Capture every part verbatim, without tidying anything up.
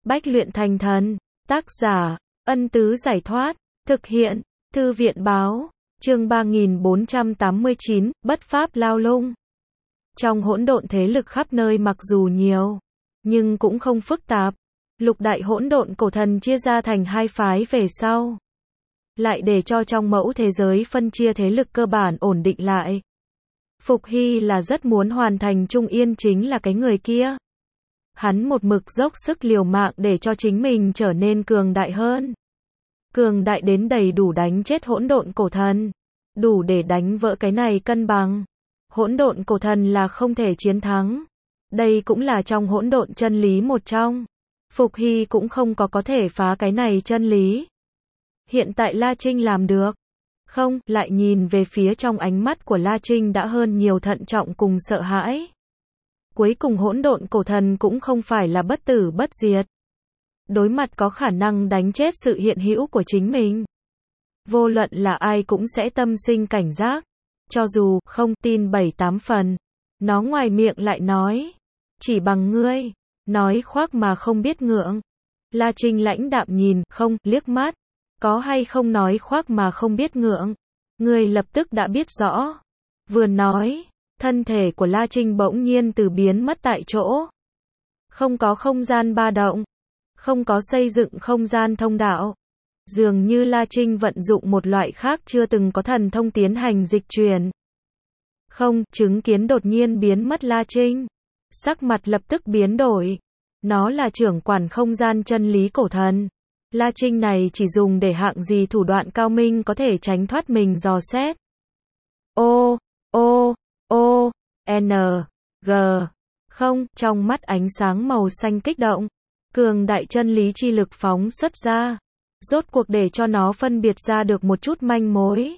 Bách luyện thành thần. Tác giả, Ân Tứ Giải Thoát. Thực hiện, Thư viện Báo. Chương ba nghìn bốn trăm tám mươi chín, Bất Pháp Lao Lung. Trong hỗn độn thế lực khắp nơi mặc dù nhiều, nhưng cũng không phức tạp. Lục đại hỗn độn cổ thần chia ra thành hai phái về sau, lại để cho trong mẫu thế giới phân chia thế lực cơ bản ổn định lại. Phục Hy là rất muốn hoàn thành Trung Yên chính là cái người kia. Hắn một mực dốc sức liều mạng để cho chính mình trở nên cường đại hơn. Cường đại đến đầy đủ đánh chết hỗn độn cổ thần. Đủ để đánh vỡ cái này cân bằng. Hỗn độn cổ thần là không thể chiến thắng. Đây cũng là trong hỗn độn chân lý một trong. Phục Hy cũng không có có thể phá cái này chân lý. Hiện tại La Trinh làm được. Không, lại nhìn về phía trong ánh mắt của La Trinh đã hơn nhiều thận trọng cùng sợ hãi. Cuối cùng hỗn độn cổ thần cũng không phải là bất tử bất diệt. Đối mặt có khả năng đánh chết sự hiện hữu của chính mình. Vô luận là ai cũng sẽ tâm sinh cảnh giác. Cho dù không tin bảy tám phần. Nó ngoài miệng lại nói. Chỉ bằng ngươi. Nói khoác mà không biết ngượng. La Trinh lãnh đạm nhìn, không, liếc mắt. Có hay không nói khoác mà không biết ngượng. Ngươi lập tức đã biết rõ. Vừa nói, thân thể của La Trinh bỗng nhiên từ biến mất tại chỗ. Không có không gian ba động. Không có xây dựng không gian thông đạo. Dường như La Trinh vận dụng một loại khác chưa từng có thần thông tiến hành dịch chuyển. Không, chứng kiến đột nhiên biến mất La Trinh. Sắc mặt lập tức biến đổi. Nó là trưởng quản không gian chân lý cổ thần. La Trinh này chỉ dùng để hạng gì thủ đoạn cao minh có thể tránh thoát mình dò xét. O, O, O, N, G. Không, trong mắt ánh sáng màu xanh kích động. Cường đại chân lý chi lực phóng xuất ra. Rốt cuộc để cho nó phân biệt ra được một chút manh mối.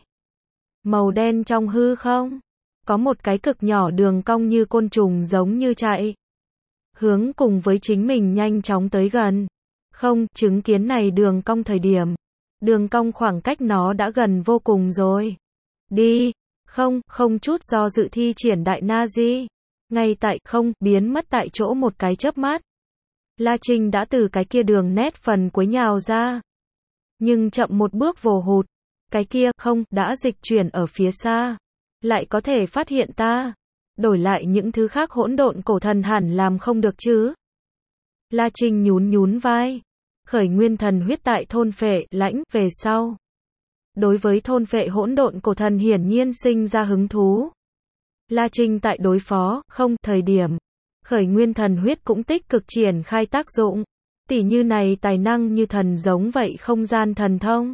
Màu đen trong hư không. Có một cái cực nhỏ đường cong như côn trùng giống như chạy. Hướng cùng với chính mình nhanh chóng tới gần. Không, chứng kiến này đường cong thời điểm. Đường cong khoảng cách nó đã gần vô cùng rồi. Đi. Không, không chút do dự thi triển đại na di. Ngay tại không, biến mất tại chỗ một cái chớp mắt. La Trinh đã từ cái kia đường nét phần cuối nhào ra. Nhưng chậm một bước vồ hụt. Cái kia, không, đã dịch chuyển ở phía xa. Lại có thể phát hiện ta. Đổi lại những thứ khác hỗn độn cổ thần hẳn làm không được chứ. La Trinh nhún nhún vai. Khởi nguyên thần huyết tại thôn phệ lãnh về sau. Đối với thôn phệ hỗn độn cổ thần hiển nhiên sinh ra hứng thú. La Trinh tại đối phó, không, thời điểm. Khởi nguyên thần huyết cũng tích cực triển khai tác dụng. Tỉ như này tài năng như thần giống vậy không gian thần thông.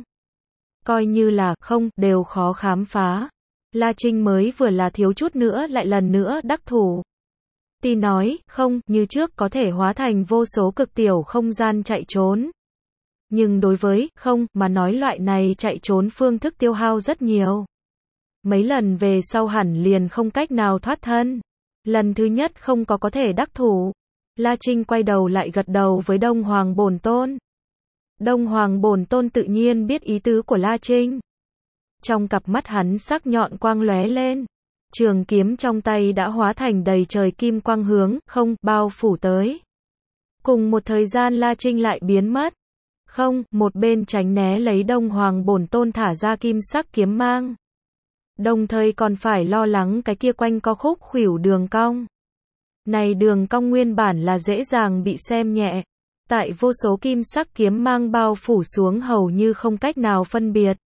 Coi như là, không, đều khó khám phá. La Trinh mới vừa là thiếu chút nữa lại lần nữa đắc thủ. Tì nói, không, như trước có thể hóa thành vô số cực tiểu không gian chạy trốn. Nhưng đối với, không, mà nói loại này chạy trốn phương thức tiêu hao rất nhiều. Mấy lần về sau hẳn liền không cách nào thoát thân. Lần thứ nhất không có có thể đắc thủ. La Trinh quay đầu lại gật đầu với Đông Hoàng Bổn Tôn. Đông Hoàng Bổn Tôn tự nhiên biết ý tứ của La Trinh. Trong cặp mắt hắn sắc nhọn quang lóe lên. Trường kiếm trong tay đã hóa thành đầy trời kim quang hướng, không, bao phủ tới. Cùng một thời gian La Trinh lại biến mất. Không, một bên tránh né lấy Đông Hoàng Bổn Tôn thả ra kim sắc kiếm mang. Đồng thời còn phải lo lắng cái kia quanh co khúc khuỷu đường cong. Này đường cong nguyên bản là dễ dàng bị xem nhẹ. Tại vô số kim sắc kiếm mang bao phủ xuống hầu như không cách nào phân biệt.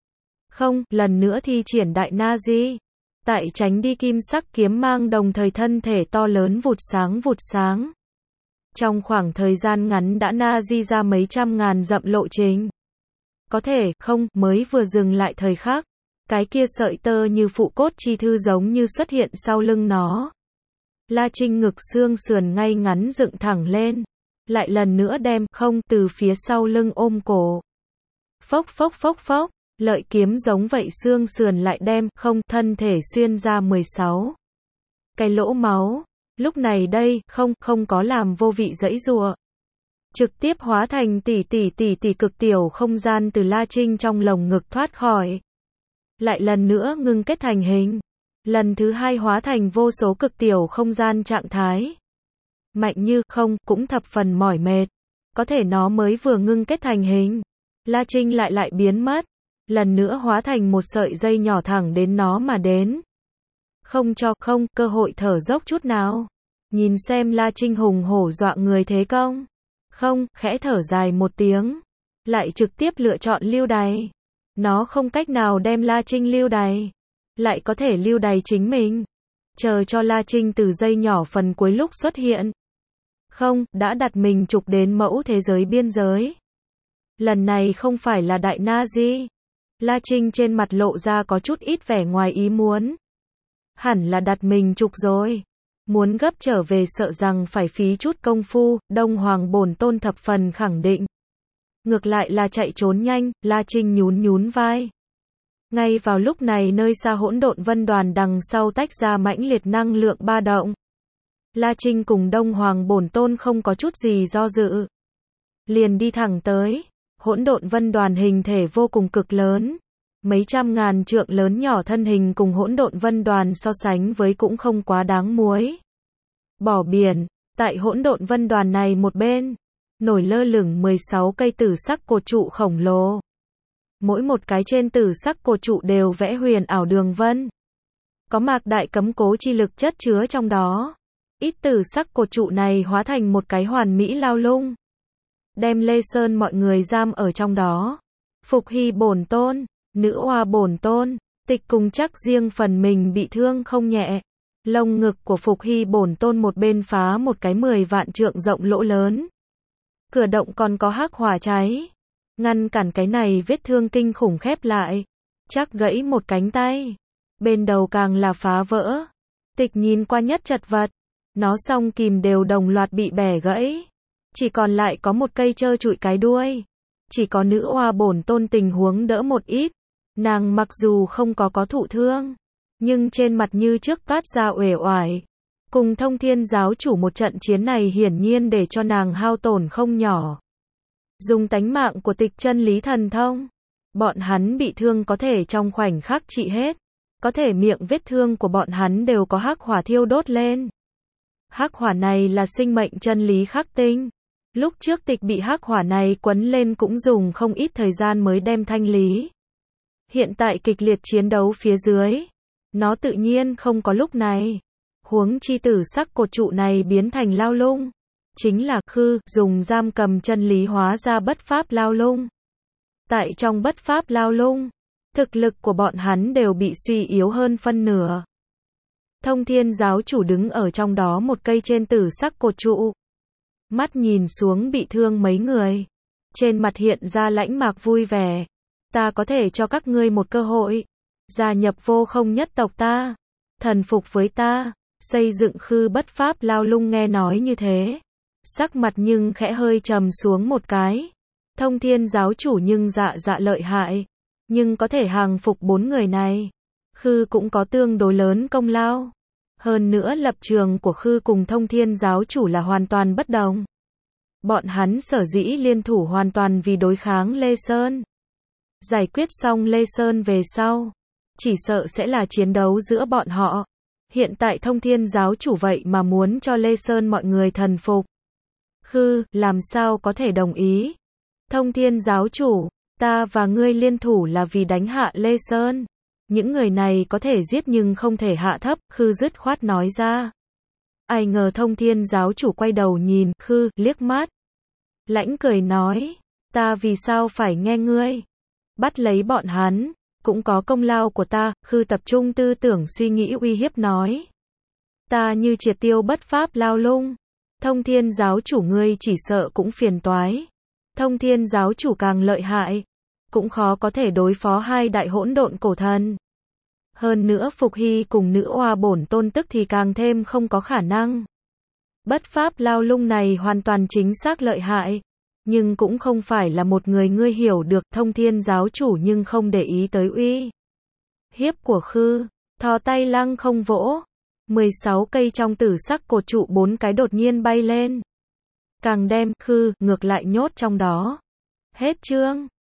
Không, lần nữa thi triển đại na di. Tại tránh đi kim sắc kiếm mang đồng thời thân thể to lớn vụt sáng vụt sáng. Trong khoảng thời gian ngắn đã na di ra mấy trăm ngàn dặm lộ trình. Có thể, không, mới vừa dừng lại thời khắc. Cái kia sợi tơ như phụ cốt chi thư giống như xuất hiện sau lưng nó. La Trinh ngực xương sườn ngay ngắn dựng thẳng lên. Lại lần nữa đem, không, từ phía sau lưng ôm cổ. Phốc phốc phốc phốc. Lợi kiếm giống vậy xương sườn lại đem, không, thân thể xuyên ra mười sáu cái lỗ máu. Lúc này đây, không, không có làm vô vị giãy giụa. Trực tiếp hóa thành tỷ tỷ tỷ tỷ cực tiểu không gian từ La Trinh trong lồng ngực thoát khỏi. Lại lần nữa ngưng kết thành hình. Lần thứ hai hóa thành vô số cực tiểu không gian trạng thái. Mạnh như, không, cũng thập phần mỏi mệt. Có thể nó mới vừa ngưng kết thành hình. La Trinh lại lại biến mất. Lần nữa hóa thành một sợi dây nhỏ thẳng đến nó mà đến. Không cho không cơ hội thở dốc chút nào. Nhìn xem La Trinh hùng hổ dọa người thế công. Không, khẽ thở dài một tiếng. Lại trực tiếp lựa chọn lưu đày. Nó không cách nào đem La Trinh lưu đày. Lại có thể lưu đày chính mình. Chờ cho La Trinh từ dây nhỏ phần cuối lúc xuất hiện. Không, đã đặt mình trục đến mẫu thế giới biên giới. Lần này không phải là đại Nazi. La Trinh trên mặt lộ ra có chút ít vẻ ngoài ý muốn. Hẳn là đặt mình trục rồi. Muốn gấp trở về sợ rằng phải phí chút công phu, Đông Hoàng Bổn Tôn thập phần khẳng định. Ngược lại là chạy trốn nhanh, La Trinh nhún nhún vai. Ngay vào lúc này nơi xa hỗn độn vân đoàn đằng sau tách ra mãnh liệt năng lượng ba động. La Trinh cùng Đông Hoàng Bổn Tôn không có chút gì do dự. Liền đi thẳng tới. Hỗn độn vân đoàn hình thể vô cùng cực lớn. Mấy trăm ngàn trượng lớn nhỏ thân hình cùng hỗn độn vân đoàn so sánh với cũng không quá đáng muối. Bỏ biển, tại hỗn độn vân đoàn này một bên, nổi lơ lửng mười sáu cây tử sắc cột trụ khổng lồ. Mỗi một cái trên tử sắc cột trụ đều vẽ huyền ảo đường vân. Có mạc đại cấm cố chi lực chất chứa trong đó. Ít tử sắc cột trụ này hóa thành một cái hoàn mỹ lao lung. Đem Lê Sơn mọi người giam ở trong đó. Phục Hy Bổn Tôn, Nữ Oa Bổn Tôn, Tịch cùng chắc riêng phần mình bị thương không nhẹ. Lồng ngực của Phục Hy Bổn Tôn một bên phá một cái mười vạn trượng rộng lỗ lớn. Cửa động còn có hắc hỏa cháy. Ngăn cản cái này vết thương kinh khủng khép lại. Chắc gãy một cánh tay. Bên đầu càng là phá vỡ. Tịch nhìn qua nhất chật vật. Nó song kìm đều đồng loạt bị bẻ gãy. Chỉ còn lại có một cây trơ trụi cái đuôi. Chỉ có Nữ Oa Bổn Tôn tình huống đỡ một ít. Nàng mặc dù không có có thụ thương, nhưng trên mặt như trước toát ra uể oải. Cùng Thông Thiên giáo chủ một trận chiến này hiển nhiên để cho nàng hao tổn không nhỏ. Dùng tánh mạng của Tịch chân lý thần thông. Bọn hắn bị thương có thể trong khoảnh khắc trị hết. Có thể miệng vết thương của bọn hắn đều có hắc hỏa thiêu đốt lên. Hắc hỏa này là sinh mệnh chân lý khắc tinh. Lúc trước Tịch bị hắc hỏa này quấn lên cũng dùng không ít thời gian mới đem thanh lý. Hiện tại kịch liệt chiến đấu phía dưới, nó tự nhiên không có lúc này. Huống chi tử sắc cột trụ này biến thành lao lung. Chính là khư, dùng giam cầm chân lý hóa ra bất pháp lao lung. Tại trong bất pháp lao lung, thực lực của bọn hắn đều bị suy yếu hơn phân nửa. Thông Thiên giáo chủ đứng ở trong đó một cây trên tử sắc cột trụ. Mắt nhìn xuống bị thương mấy người. Trên mặt hiện ra lãnh mạc vui vẻ. Ta có thể cho các ngươi một cơ hội. Gia nhập vô không nhất tộc ta. Thần phục với ta. Xây dựng khư bất pháp lao lung nghe nói như thế. Sắc mặt nhưng khẽ hơi trầm xuống một cái. Thông Thiên giáo chủ nhưng dạ dạ lợi hại. Nhưng có thể hàng phục bốn người này. Khư cũng có tương đối lớn công lao. Hơn nữa lập trường của Khư cùng Thông Thiên giáo chủ là hoàn toàn bất đồng. Bọn hắn sở dĩ liên thủ hoàn toàn vì đối kháng Lê Sơn. Giải quyết xong Lê Sơn về sau, chỉ sợ sẽ là chiến đấu giữa bọn họ. Hiện tại Thông Thiên giáo chủ vậy mà muốn cho Lê Sơn mọi người thần phục. Khư, làm sao có thể đồng ý? Thông Thiên giáo chủ, ta và ngươi liên thủ là vì đánh hạ Lê Sơn. Những người này có thể giết nhưng không thể hạ thấp, Khư dứt khoát nói ra. Ai ngờ Thông Thiên giáo chủ quay đầu nhìn Khư, liếc mắt. Lãnh cười nói, ta vì sao phải nghe ngươi? Bắt lấy bọn hắn, cũng có công lao của ta. Khư tập trung tư tưởng suy nghĩ uy hiếp nói. Ta như triệt tiêu bất pháp lao lung. Thông Thiên giáo chủ ngươi chỉ sợ cũng phiền toái. Thông Thiên giáo chủ càng lợi hại, cũng khó có thể đối phó hai đại hỗn độn cổ thần. Hơn nữa Phục Hy cùng Nữ Oa Bổn Tôn tức thì càng thêm không có khả năng. Bất pháp lao lung này hoàn toàn chính xác lợi hại, nhưng cũng không phải là một người ngươi hiểu được. Thông Thiên giáo chủ nhưng không để ý tới uy hiếp của Khư, thò tay lăng không vỗ. mười sáu cây trong tử sắc cột trụ bốn cái đột nhiên bay lên. Càng đem Khư ngược lại nhốt trong đó. Hết chương.